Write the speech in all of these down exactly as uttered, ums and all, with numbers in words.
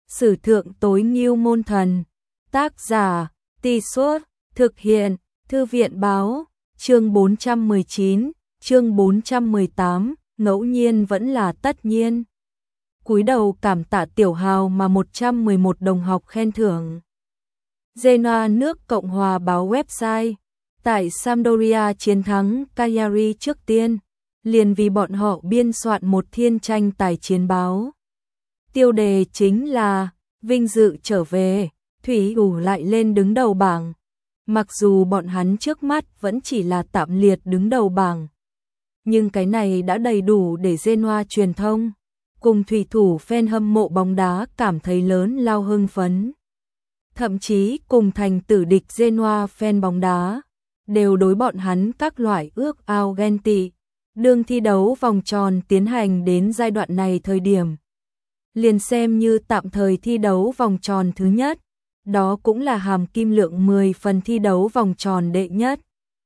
Sử thượng tối ngưu môn thần. Tác giả, Tì Suốt, thực hiện, Thư viện báo, chương bốn trăm mười chín, chương bốn trăm mười tám, ngẫu nhiên vẫn là tất nhiên. Cúi đầu cảm tạ tiểu hào mà một trăm mười một đồng học khen thưởng. Genoa nước Cộng hòa báo website. Tại Sampdoria chiến thắng Cagliari trước tiên, liền vì bọn họ biên soạn một thiên tranh tài chiến báo. Tiêu đề chính là vinh dự trở về, Thủy ủ lại lên đứng đầu bảng. Mặc dù bọn hắn trước mắt vẫn chỉ là tạm liệt đứng đầu bảng, nhưng cái này đã đầy đủ để Genoa truyền thông cùng thủy thủ fan hâm mộ bóng đá cảm thấy lớn lao hưng phấn. Thậm chí cùng thành tử địch Genoa fan bóng đá đều đối bọn hắn các loại ước ao ghen tị. Đương thi đấu vòng tròn tiến hành đến giai đoạn này thời điểm, liền xem như tạm thời thi đấu vòng tròn thứ nhất, đó cũng là hàm kim lượng mười phần thi đấu vòng tròn đệ nhất.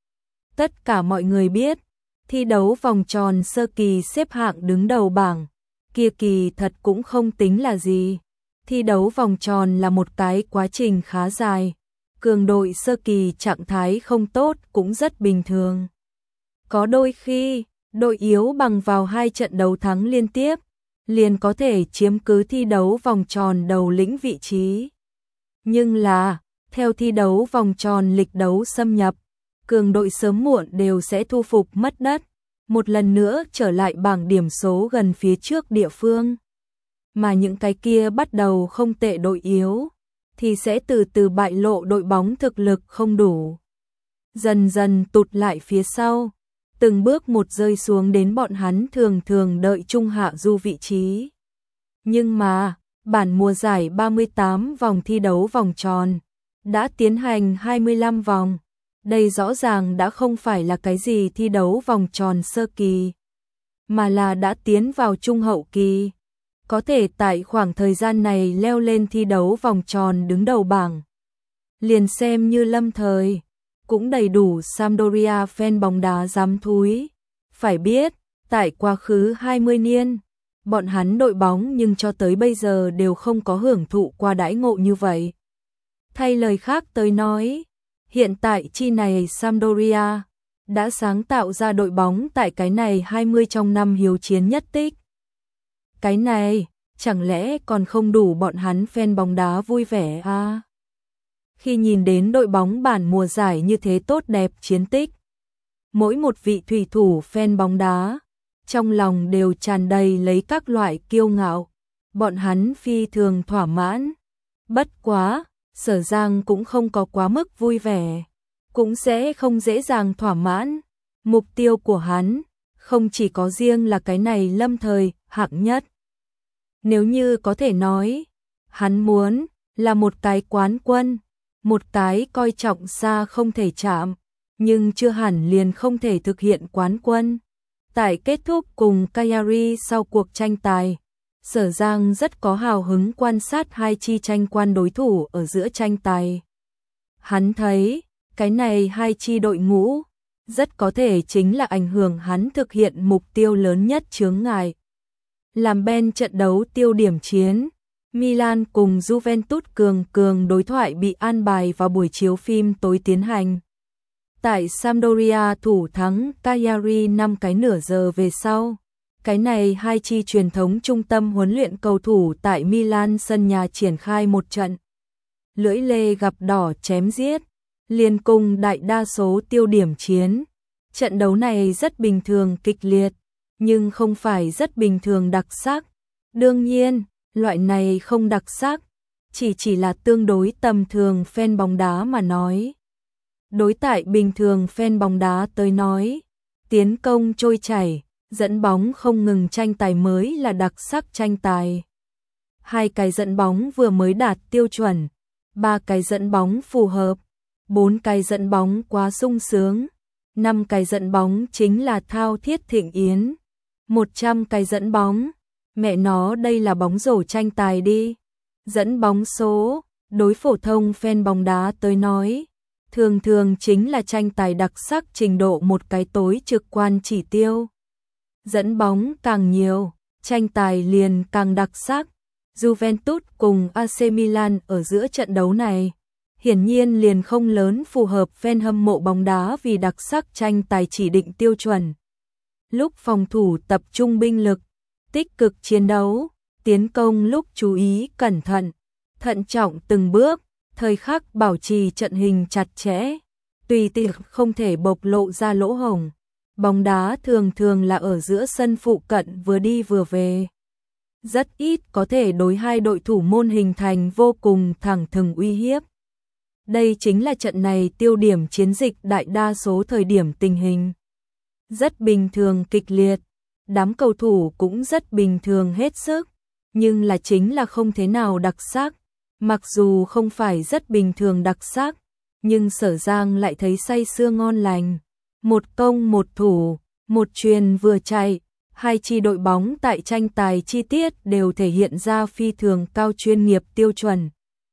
Tất cả mọi người biết, thi đấu vòng tròn sơ kỳ xếp hạng đứng đầu bảng, kia kỳ thật cũng không tính là gì. Thi đấu vòng tròn là một cái quá trình khá dài, cường đội sơ kỳ trạng thái không tốt cũng rất bình thường. Có đôi khi, đội yếu bằng vào hai trận đấu thắng liên tiếp, liền có thể chiếm cứ thi đấu vòng tròn đầu lĩnh vị trí. Nhưng là, theo thi đấu vòng tròn lịch đấu xâm nhập, cường đội sớm muộn đều sẽ thu phục mất đất, một lần nữa trở lại bảng điểm số gần phía trước địa phương. Mà những cái kia bắt đầu không tệ đội yếu, thì sẽ từ từ bại lộ đội bóng thực lực không đủ. Dần dần tụt lại phía sau, từng bước một rơi xuống đến bọn hắn thường thường đợi trung hạ du vị trí. Nhưng mà, bản mùa giải ba mươi tám vòng thi đấu vòng tròn, đã tiến hành hai mươi lăm vòng. Đây rõ ràng đã không phải là cái gì thi đấu vòng tròn sơ kỳ, mà là đã tiến vào trung hậu kỳ. Có thể tại khoảng thời gian này leo lên thi đấu vòng tròn đứng đầu bảng, liền xem như lâm thời, cũng đầy đủ Sampdoria fan bóng đá dám thúi. Phải biết, tại quá khứ hai mươi niên, bọn hắn đội bóng nhưng cho tới bây giờ đều không có hưởng thụ qua đãi ngộ như vậy. Thay lời khác tới nói, hiện tại chi này Sampdoria đã sáng tạo ra đội bóng tại cái này hai mươi trong năm hiếu chiến nhất tích. Cái này, chẳng lẽ còn không đủ bọn hắn fan bóng đá vui vẻ à? Khi nhìn đến đội bóng bản mùa giải như thế tốt đẹp chiến tích, mỗi một vị thủy thủ fan bóng đá, trong lòng đều tràn đầy lấy các loại kiêu ngạo, bọn hắn phi thường thỏa mãn. Bất quá, Sở Giang cũng không có quá mức vui vẻ, cũng sẽ không dễ dàng thỏa mãn. Mục tiêu của hắn, không chỉ có riêng là cái này lâm thời, hạng nhất. Nếu như có thể nói, hắn muốn là một cái quán quân, một cái coi trọng xa không thể chạm, nhưng chưa hẳn liền không thể thực hiện quán quân. Tại kết thúc cùng Cagliari sau cuộc tranh tài, Sở Giang rất có hào hứng quan sát hai chi tranh quan đối thủ ở giữa tranh tài. Hắn thấy, cái này hai chi đội ngũ, rất có thể chính là ảnh hưởng hắn thực hiện mục tiêu lớn nhất chướng ngại. Làm bên trận đấu tiêu điểm chiến, Milan cùng Juventus cường cường đối thoại bị an bài vào buổi chiếu phim tối tiến hành. Tại Sampdoria thủ thắng Cagliari năm cái nửa giờ về sau, cái này hai chi truyền thống trung tâm huấn luyện cầu thủ tại Milan sân nhà triển khai một trận lưỡi lê gặp đỏ chém giết, liên cùng đại đa số tiêu điểm chiến. Trận đấu này rất bình thường kịch liệt, nhưng không phải rất bình thường đặc sắc. Đương nhiên, loại này không đặc sắc, chỉ chỉ là tương đối tầm thường fan bóng đá mà nói. Đối tại bình thường fan bóng đá tới nói, tiến công trôi chảy, dẫn bóng không ngừng tranh tài mới là đặc sắc tranh tài. Hai cái dẫn bóng vừa mới đạt tiêu chuẩn, ba cái dẫn bóng phù hợp, bốn cái dẫn bóng quá sung sướng, năm cái dẫn bóng chính là thao thiết thịnh yến, một trăm cái dẫn bóng, mẹ nó đây là bóng rổ tranh tài đi. Dẫn bóng số, đối phổ thông fan bóng đá tới nói, thường thường chính là tranh tài đặc sắc trình độ một cái tối trực quan chỉ tiêu. Dẫn bóng càng nhiều, tranh tài liền càng đặc sắc. Juventus cùng a xê Milan ở giữa trận đấu này. Hiển nhiên liền không lớn phù hợp fan hâm mộ bóng đá vì đặc sắc tranh tài chỉ định tiêu chuẩn. Lúc phòng thủ tập trung binh lực, tích cực chiến đấu, tiến công lúc chú ý cẩn thận, thận trọng từng bước, thời khắc bảo trì trận hình chặt chẽ, tùy tiện không thể bộc lộ ra lỗ hổng. Bóng đá thường thường là ở giữa sân phụ cận vừa đi vừa về. Rất ít có thể đối hai đội thủ môn hình thành vô cùng thẳng thừng uy hiếp. Đây chính là trận này tiêu điểm chiến dịch đại đa số thời điểm tình hình. Rất bình thường kịch liệt, đám cầu thủ cũng rất bình thường hết sức, nhưng là chính là không thế nào đặc sắc. Mặc dù không phải rất bình thường đặc sắc, nhưng Sở Giang lại thấy say sưa ngon lành. Một công một thủ, một truyền vừa chạy, hai chi đội bóng tại tranh tài chi tiết đều thể hiện ra phi thường cao chuyên nghiệp tiêu chuẩn.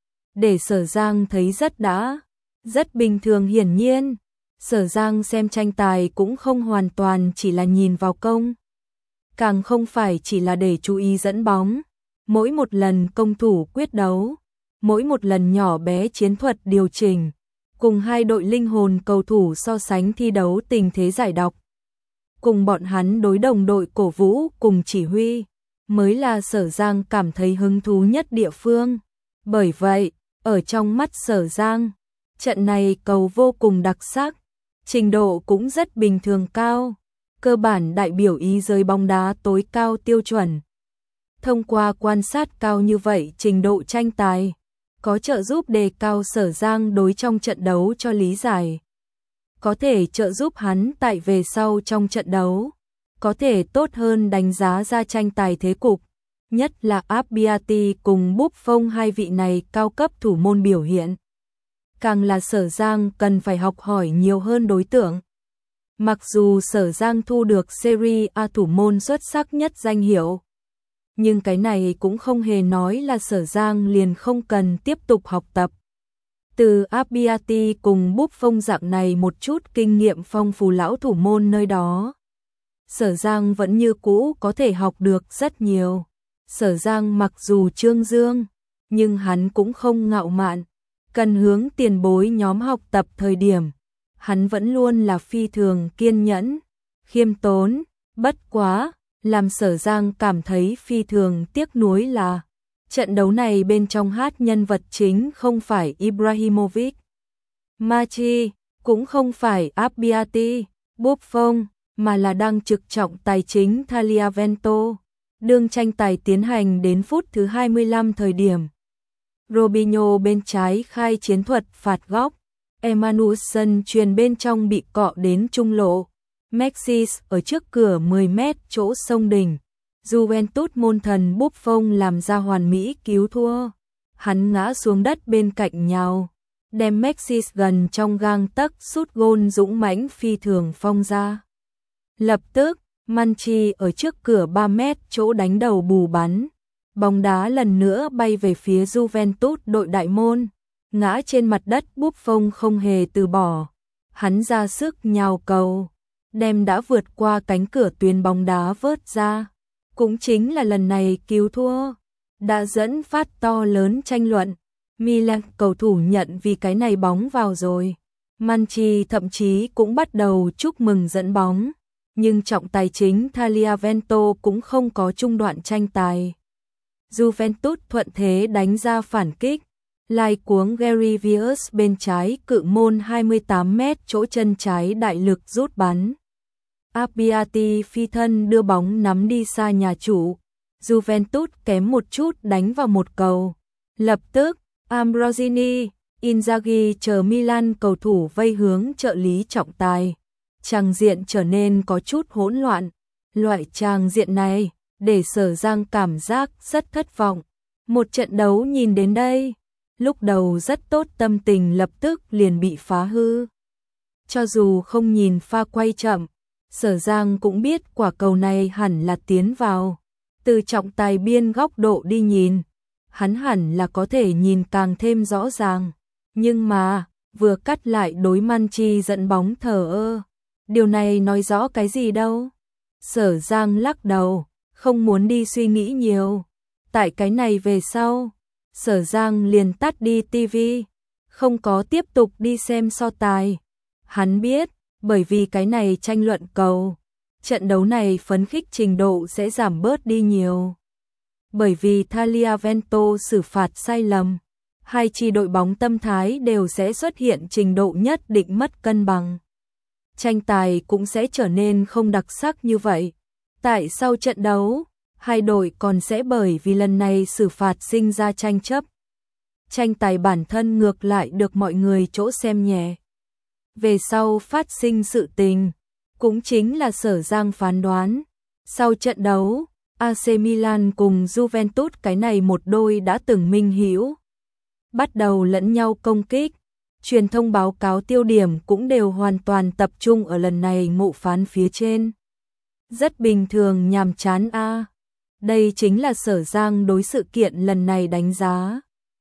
Để Sở Giang thấy rất đã, rất bình thường hiển nhiên. Sở Giang xem tranh tài cũng không hoàn toàn chỉ là nhìn vào công. Càng không phải chỉ là để chú ý dẫn bóng. Mỗi một lần công thủ quyết đấu, mỗi một lần nhỏ bé chiến thuật điều chỉnh, cùng hai đội linh hồn cầu thủ so sánh thi đấu tình thế giải đọc. Cùng bọn hắn đối đồng đội cổ vũ cùng chỉ huy, mới là Sở Giang cảm thấy hứng thú nhất địa phương. Bởi vậy, ở trong mắt Sở Giang, trận này cầu vô cùng đặc sắc, trình độ cũng rất bình thường cao, cơ bản đại biểu ý giới bóng đá tối cao tiêu chuẩn. Thông qua quan sát cao như vậy trình độ tranh tài, có trợ giúp đề cao Sở Giang đối trong trận đấu cho lý giải. Có thể trợ giúp hắn tại về sau trong trận đấu, có thể tốt hơn đánh giá ra tranh tài thế cục, nhất là Abbiati cùng Buffon hai vị này cao cấp thủ môn biểu hiện. Càng là Sở Giang cần phải học hỏi nhiều hơn đối tượng. Mặc dù Sở Giang thu được Serie A thủ môn xuất sắc nhất danh hiệu, nhưng cái này cũng không hề nói là Sở Giang liền không cần tiếp tục học tập. Từ Abbiati cùng Buffon dạng này một chút kinh nghiệm phong phú lão thủ môn nơi đó, Sở Giang vẫn như cũ có thể học được rất nhiều. Sở Giang mặc dù trương dương, nhưng hắn cũng không ngạo mạn, cần hướng tiền bối nhóm học tập thời điểm. Hắn vẫn luôn là phi thường kiên nhẫn, khiêm tốn, bất quá, làm Sở Giang cảm thấy phi thường tiếc nuối là trận đấu này bên trong hát nhân vật chính không phải Ibrahimovic, Machi, cũng không phải Abbiati, Buffon, mà là đang trực trọng tài chính Tagliavento. Đương tranh tài tiến hành đến phút thứ hai mươi lăm thời điểm, Robinho bên trái khai chiến thuật phạt góc, Emmanuelson truyền bên trong bị cọ đến trung lộ, Maxis ở trước cửa mười mét chỗ sông đỉnh. Juventus môn thần Buffon làm ra hoàn mỹ cứu thua. Hắn ngã xuống đất bên cạnh nhau, đem Maxis gần trong gang tấc sút gôn dũng mãnh phi thường phong ra. Lập tức, Manchi ở trước cửa ba mét chỗ đánh đầu bù bắn. Bóng đá lần nữa bay về phía Juventus đội đại môn. Ngã trên mặt đất Buffon không hề từ bỏ. Hắn ra sức nhào cầu, đem đã vượt qua cánh cửa tuyến bóng đá vớt ra. Cũng chính là lần này cứu thua, đã dẫn phát to lớn tranh luận. Milan cầu thủ nhận vì cái này bóng vào rồi. Manchi thậm chí cũng bắt đầu chúc mừng dẫn bóng. Nhưng trọng tài chính Tagliavento cũng không có trung đoạn tranh tài. Juventus thuận thế đánh ra phản kích. Lai cuống Gary Viers bên trái cự môn hai mươi tám mét chỗ chân trái đại lực rút bắn. Abbiati phi thân đưa bóng nắm đi xa nhà chủ. Juventus kém một chút đánh vào một cầu. Lập tức, Ambrosini, Inzaghi chờ Milan cầu thủ vây hướng trợ lý trọng tài. Tràng diện trở nên có chút hỗn loạn. Loại tràng diện này, để Sở Giang cảm giác rất thất vọng. Một trận đấu nhìn đến đây, lúc đầu rất tốt tâm tình lập tức liền bị phá hư. Cho dù không nhìn pha quay chậm, Sở Giang cũng biết quả cầu này hẳn là tiến vào. Từ trọng tài biên góc độ đi nhìn, hắn hẳn là có thể nhìn càng thêm rõ ràng. Nhưng mà, vừa cắt lại đối Manchi dẫn bóng thờ ơ. Điều này nói rõ cái gì đâu. Sở Giang lắc đầu, không muốn đi suy nghĩ nhiều. Tại cái này về sau, Sở Giang liền tắt đi tivi, không có tiếp tục đi xem so tài. Hắn biết, bởi vì cái này tranh luận cầu, trận đấu này phấn khích trình độ sẽ giảm bớt đi nhiều. Bởi vì Tagliavento xử phạt sai lầm, hai chi đội bóng tâm thái đều sẽ xuất hiện trình độ nhất định mất cân bằng. Tranh tài cũng sẽ trở nên không đặc sắc như vậy. Tại sau trận đấu, hai đội còn sẽ bởi vì lần này xử phạt sinh ra tranh chấp. Tranh tài bản thân ngược lại được mọi người chỗ xem nhẹ. Về sau phát sinh sự tình, cũng chính là Sở Giang phán đoán. Sau trận đấu, a xê Milan cùng Juventus cái này một đôi đã từng minh hữu, bắt đầu lẫn nhau công kích. Truyền thông báo cáo tiêu điểm cũng đều hoàn toàn tập trung ở lần này ngộ phán phía trên. Rất bình thường nhàm chán a. À. Đây chính là Sở Giang đối sự kiện lần này đánh giá.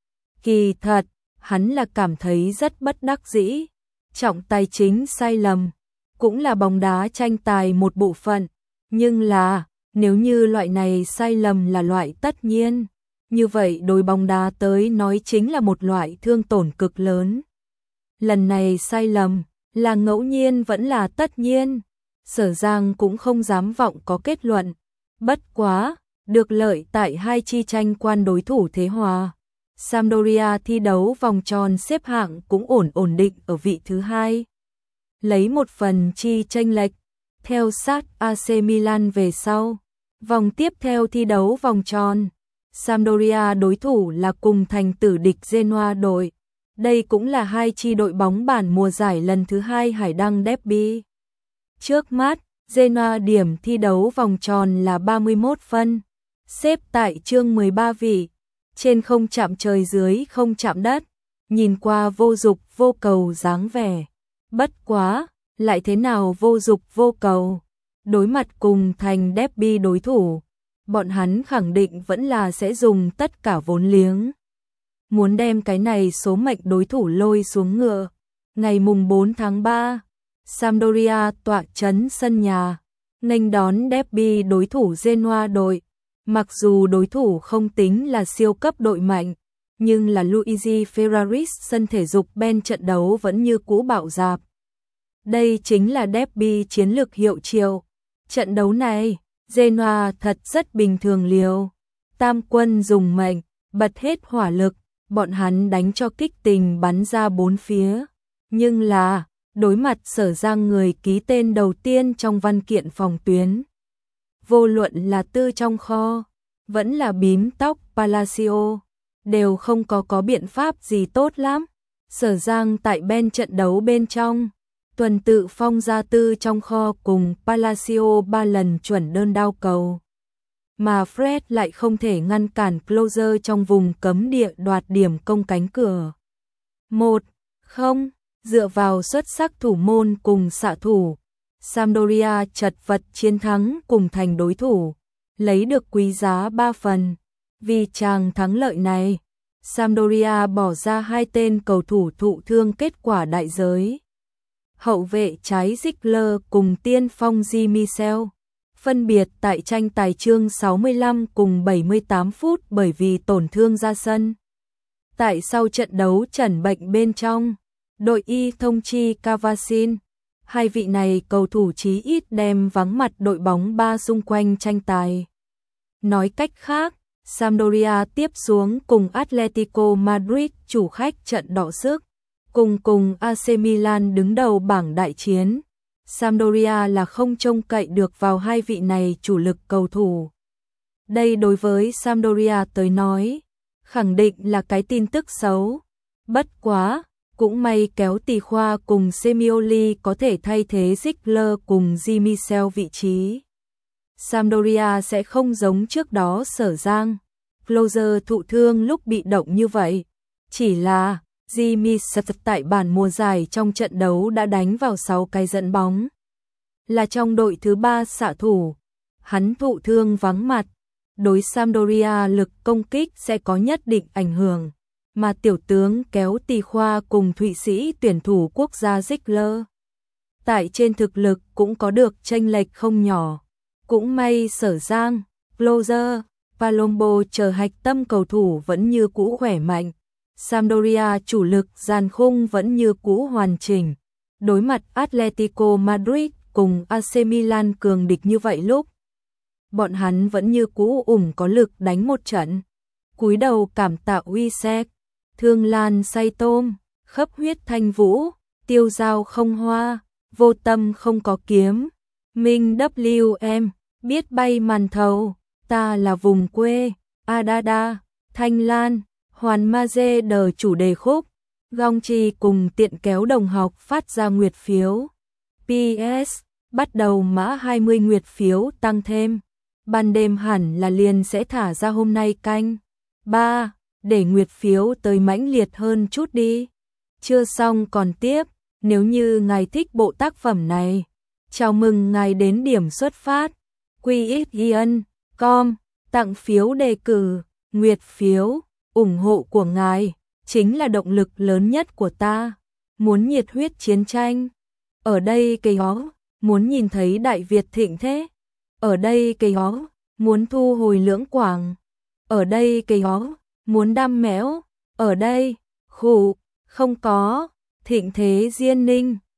Kỳ thật, hắn là cảm thấy rất bất đắc dĩ. Trọng tài chính sai lầm, cũng là bóng đá tranh tài một bộ phận. Nhưng là, nếu như loại này sai lầm là loại tất nhiên, như vậy đối bóng đá tới nói chính là một loại thương tổn cực lớn. Lần này sai lầm, là ngẫu nhiên vẫn là tất nhiên. Sở Giang cũng không dám vọng có kết luận. Bất quá, được lợi tại hai chi tranh quan đối thủ thế hòa. Sampdoria thi đấu vòng tròn xếp hạng cũng ổn ổn định ở vị thứ hai. Lấy một phần chi chênh lệch, theo sát a xê Milan về sau. Vòng tiếp theo thi đấu vòng tròn, Sampdoria đối thủ là cùng thành tử địch Genoa đội. Đây cũng là hai chi đội bóng bản mùa giải lần thứ hai hải đăng derby. Trước mắt, Genoa điểm thi đấu vòng tròn là ba mươi mốt phân, xếp tại chương mười ba vị, trên không chạm trời dưới không chạm đất, nhìn qua vô dục vô cầu dáng vẻ. Bất quá, lại thế nào vô dục vô cầu? Đối mặt cùng thành derby đối thủ, bọn hắn khẳng định vẫn là sẽ dùng tất cả vốn liếng. Muốn đem cái này số mệnh đối thủ lôi xuống ngựa. Ngày mùng bốn tháng ba, Sampdoria tọa trấn sân nhà, nghênh đón derby đối thủ Genoa đội. Mặc dù đối thủ không tính là siêu cấp đội mạnh, nhưng là Luigi Ferraris sân thể dục Ben trận đấu vẫn như cũ bạo dạp. Đây chính là derby chiến lược hiệu triệu. Trận đấu này, Genoa thật rất bình thường liều. Tam quân dùng mệnh, bật hết hỏa lực, bọn hắn đánh cho kích tình bắn ra bốn phía. Nhưng là, đối mặt Sở Giang người ký tên đầu tiên trong văn kiện phòng tuyến. Vô luận là tư trong kho, vẫn là bím tóc Palacio, đều không có có biện pháp gì tốt lắm. Sở Giang tại bên trận đấu bên trong, tuần tự phong ra tư trong kho cùng Palacio ba lần chuẩn đơn đao cầu. Mà Fred lại không thể ngăn cản Closer trong vùng cấm địa đoạt điểm công cánh cửa. một không, dựa vào xuất sắc thủ môn cùng xạ thủ, Sampdoria chật vật chiến thắng cùng thành đối thủ, lấy được quý giá ba phần. Vì chàng thắng lợi này, Sampdoria bỏ ra hai tên cầu thủ thụ thương kết quả đại giới. Hậu vệ trái Ziegler cùng tiên phong Di Michel, phân biệt tại tranh tài chương sáu mươi lăm cùng bảy mươi tám phút bởi vì tổn thương ra sân. Tại sau trận đấu chẩn bệnh bên trong, đội Y thông chi Cavasin, hai vị này cầu thủ chí ít đem vắng mặt đội bóng ba xung quanh tranh tài. Nói cách khác, Sampdoria tiếp xuống cùng Atletico Madrid chủ khách trận đọ sức, cùng cùng a xê Milan đứng đầu bảng đại chiến. Sampdoria là không trông cậy được vào hai vị này chủ lực cầu thủ. Đây đối với Sampdoria tới nói, khẳng định là cái tin tức xấu. Bất quá, cũng may kéo Tì Khoa cùng Semioli có thể thay thế Ziegler cùng Di Michel vị trí. Sampdoria sẽ không giống trước đó Sở Giang, Closer thụ thương lúc bị động như vậy. Chỉ là Di Michel tại bản mùa giải trong trận đấu đã đánh vào sáu cái dẫn bóng. Là trong đội thứ ba xạ thủ, hắn thụ thương vắng mặt. Đối Sampdoria lực công kích sẽ có nhất định ảnh hưởng. Mà tiểu tướng kéo Tì Khoa cùng Thụy Sĩ tuyển thủ quốc gia Ziegler, tại trên thực lực cũng có được chênh lệch không nhỏ. Cũng may Sở Giang, Closer, Palombo chờ hạch tâm cầu thủ vẫn như cũ khỏe mạnh. Sampdoria chủ lực dàn khung vẫn như cũ hoàn chỉnh. Đối mặt Atletico Madrid cùng a xê Milan cường địch như vậy lúc, bọn hắn vẫn như cũ ủng có lực đánh một trận. Cúi đầu cảm tạ uy sec, thương lan say tôm, khấp huyết thanh vũ, tiêu dao không hoa, vô tâm không có kiếm. Minh vê kép em, biết bay màn thầu, ta là vùng quê, Adada, Thanh Lan, Hoàn Ma Dê đờ chủ đề khúc, Gong Chi cùng tiện kéo đồng học phát ra nguyệt phiếu. pê ét, bắt đầu mã hai mươi nguyệt phiếu tăng thêm, ban đêm hẳn là liền sẽ thả ra hôm nay canh ba, để nguyệt phiếu tới mãnh liệt hơn chút đi. Chưa xong còn tiếp, nếu như ngài thích bộ tác phẩm này, chào mừng ngài đến điểm xuất phát, quy ích chấm com, tặng phiếu đề cử, nguyệt phiếu, ủng hộ của ngài chính là động lực lớn nhất của ta. Muốn nhiệt huyết chiến tranh, ở đây cây ó, muốn nhìn thấy Đại Việt thịnh thế, ở đây cây ó, muốn thu hồi Lưỡng Quảng, ở đây cây ó, muốn đam mẽo, ở đây, khủ, không có, thịnh thế Diên Ninh.